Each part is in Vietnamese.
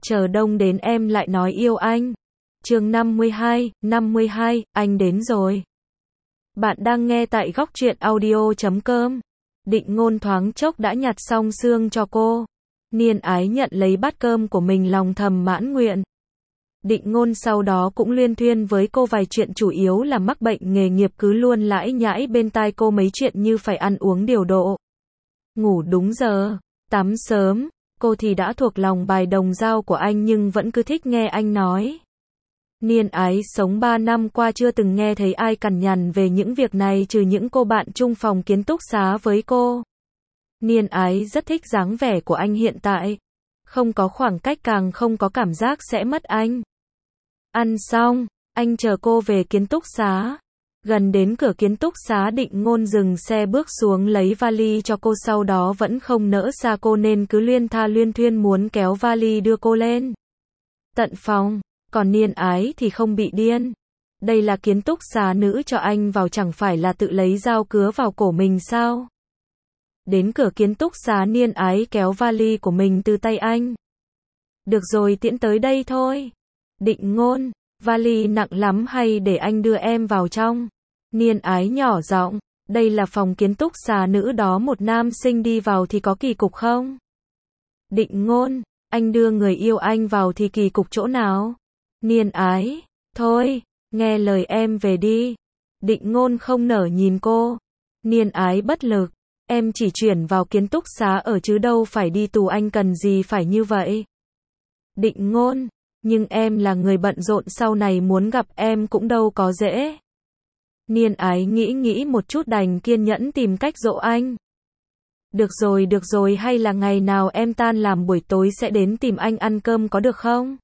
chờ đông đến em lại nói yêu anh. Chương 52, anh đến rồi. Bạn đang nghe tại góc truyện audio.com. Định Ngôn thoáng chốc đã nhặt xong xương cho cô. Niên Ái nhận lấy bát cơm của mình lòng thầm mãn nguyện. Định Ngôn sau đó cũng luyên thuyên với cô vài chuyện, chủ yếu là mắc bệnh nghề nghiệp, cứ luôn lãi nhãi bên tai cô mấy chuyện như phải ăn uống điều độ, ngủ đúng giờ, tắm sớm. Cô thì đã thuộc lòng bài đồng dao của anh nhưng vẫn cứ thích nghe anh nói. Niên Ái sống 3 năm qua chưa từng nghe thấy ai cằn nhằn về những việc này trừ những cô bạn chung phòng ký túc xá với cô. Niên Ái rất thích dáng vẻ của anh hiện tại. Không có khoảng cách, càng không có cảm giác sẽ mất anh. Ăn xong, anh chờ cô về ký túc xá. Gần đến cửa ký túc xá, Định Ngôn dừng xe bước xuống lấy vali cho cô, sau đó vẫn không nỡ xa cô nên cứ luyên thuyên muốn kéo vali đưa cô lên tận phòng. Còn Niên Ái thì không bị điên. Đây là ký túc xá nữ, cho anh vào chẳng phải là tự lấy dao cứa vào cổ mình sao? Đến cửa ký túc xá, Niên Ái kéo vali của mình từ tay anh. Được rồi, tiễn tới đây thôi. Định Ngôn, vali nặng lắm hay để anh đưa em vào trong? Niên Ái nhỏ giọng, đây là phòng ký túc xá nữ đó, một nam sinh đi vào thì có kỳ cục không? Định Ngôn, anh đưa người yêu anh vào thì kỳ cục chỗ nào? Niên Ái, thôi, nghe lời em về đi. Định Ngôn không nở nhìn cô. Niên Ái bất lực, em chỉ chuyển vào ký túc xá ở chứ đâu phải đi tù, anh cần gì phải như vậy? Định Ngôn, nhưng em là người bận rộn, sau này muốn gặp em cũng đâu có dễ. Niên Ái nghĩ một chút đành kiên nhẫn tìm cách dỗ anh. Được rồi, hay là ngày nào em tan làm buổi tối sẽ đến tìm anh ăn cơm có được không?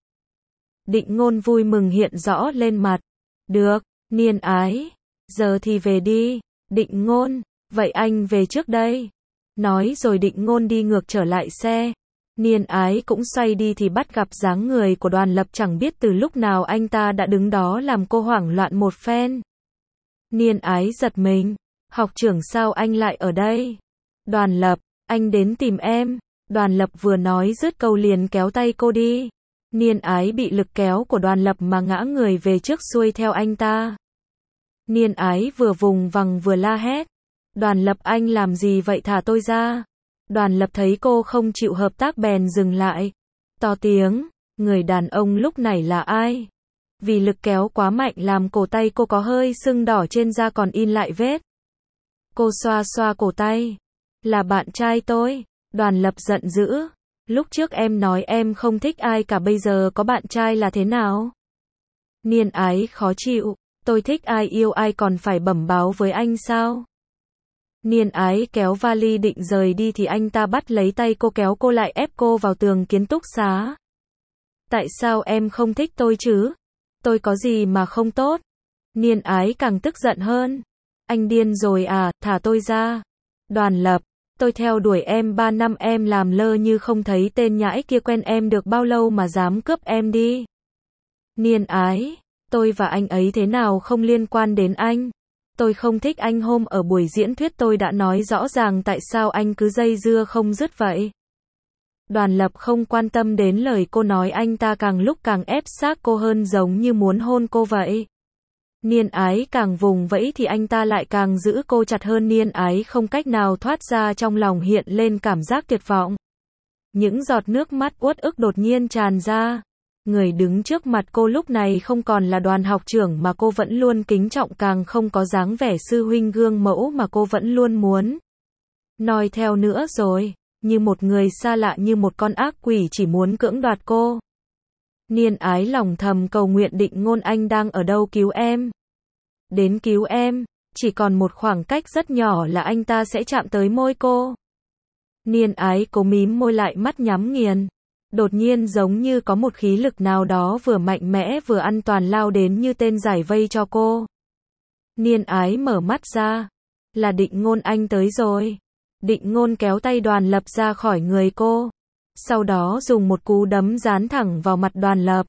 Định Ngôn vui mừng hiện rõ lên mặt. Được, Niên Ái, giờ thì về đi. Định Ngôn, vậy anh về trước đây. Nói rồi Định Ngôn đi ngược trở lại xe. Niên Ái cũng xoay đi thì bắt gặp dáng người của Đoàn Lập, chẳng biết từ lúc nào anh ta đã đứng đó làm cô hoảng loạn một phen. Niên Ái giật mình, học trưởng sao anh lại ở đây? Đoàn Lập, anh đến tìm em. Đoàn Lập vừa nói dứt câu liền kéo tay cô đi. Niên Ái bị lực kéo của Đoàn Lập mà ngã người về trước, xuôi theo anh ta. Niên Ái vừa vùng vằng vừa la hét. Đoàn Lập, anh làm gì vậy, thả tôi ra. Đoàn Lập thấy cô không chịu hợp tác bèn dừng lại. To tiếng, người đàn ông lúc này là ai? Vì lực kéo quá mạnh làm cổ tay cô có hơi sưng đỏ, trên da còn in lại vết. Cô xoa xoa cổ tay. Là bạn trai tôi. Đoàn Lập giận dữ. Lúc trước em nói em không thích ai cả, bây giờ có bạn trai là thế nào? Niên Ái khó chịu. Tôi thích ai yêu ai còn phải bẩm báo với anh sao? Niên Ái kéo vali định rời đi thì anh ta bắt lấy tay cô, kéo cô lại, ép cô vào tường ký túc xá. Tại sao em không thích tôi chứ? Tôi có gì mà không tốt? Niên Ái càng tức giận hơn. Anh điên rồi à, thả tôi ra. Đoàn Lập, tôi theo đuổi em 3 năm, em làm lơ như không thấy, tên nhãi kia quen em được bao lâu mà dám cướp em đi? Niên Ái, tôi và anh ấy thế nào không liên quan đến anh. Tôi không thích anh, hôm ở buổi diễn thuyết tôi đã nói rõ ràng, tại sao anh cứ dây dưa không dứt vậy? Đoàn Lập không quan tâm đến lời cô nói, anh ta càng lúc càng ép sát cô hơn, giống như muốn hôn cô vậy. Niên Ái càng vùng vẫy thì anh ta lại càng giữ cô chặt hơn. Niên Ái không cách nào thoát ra, trong lòng hiện lên cảm giác tuyệt vọng. Những giọt nước mắt uất ức đột nhiên tràn ra. Người đứng trước mặt cô lúc này không còn là Đoàn học trưởng mà cô vẫn luôn kính trọng, càng không có dáng vẻ sư huynh gương mẫu mà cô vẫn luôn muốn noi theo nữa rồi, như một người xa lạ, như một con ác quỷ chỉ muốn cưỡng đoạt cô. Niên Ái lòng thầm cầu nguyện Định Ngôn, anh đang ở đâu, cứu em. Đến cứu em. Chỉ còn một khoảng cách rất nhỏ là anh ta sẽ chạm tới môi cô. Niên Ái cố mím môi lại, mắt nhắm nghiền. Đột nhiên giống như có một khí lực nào đó vừa mạnh mẽ vừa an toàn lao đến như tên giải vây cho cô. Niên Ái mở mắt ra. Là Định Ngôn, anh tới rồi. Định Ngôn kéo tay Đoàn Lập ra khỏi người cô. Sau đó dùng một cú đấm dán thẳng vào mặt Đoàn Lập.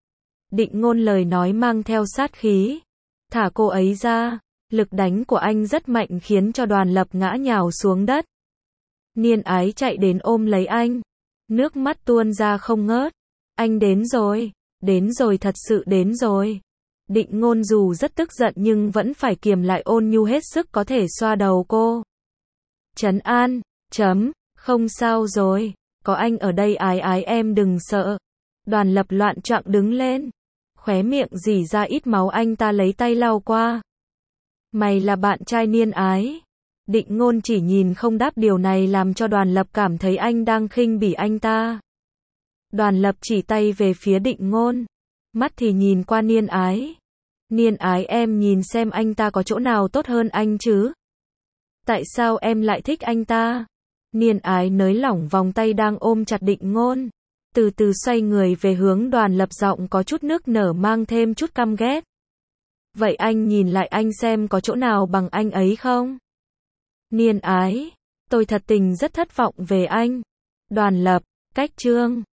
Định Ngôn lời nói mang theo sát khí. Thả cô ấy ra. Lực đánh của anh rất mạnh khiến cho Đoàn Lập ngã nhào xuống đất. Niên Ái chạy đến ôm lấy anh. Nước mắt tuôn ra không ngớt. Anh đến rồi thật sự đến rồi. Định Ngôn dù rất tức giận nhưng vẫn phải kiềm lại, ôn nhu hết sức có thể xoa đầu cô. Trấn an, không sao rồi, có anh ở đây ái ái em đừng sợ. Đoàn Lập loạn choạng đứng lên, khóe miệng rỉ ra ít máu, anh ta lấy tay lau qua. Mày là bạn trai Niên Ái. Định Ngôn chỉ nhìn không đáp, điều này làm cho Đoàn Lập cảm thấy anh đang khinh bỉ anh ta. Đoàn Lập chỉ tay về phía Định Ngôn, mắt thì nhìn qua Niên Ái. Niên Ái, em nhìn xem anh ta có chỗ nào tốt hơn anh chứ? Tại sao em lại thích anh ta? Niên Ái nới lỏng vòng tay đang ôm chặt Định Ngôn, từ từ xoay người về hướng Đoàn Lập, giọng có chút nước nở mang thêm chút căm ghét. Vậy anh nhìn lại anh xem có chỗ nào bằng anh ấy không? Niên Ái, tôi thật tình rất thất vọng về anh. Đoàn Lập, cách chương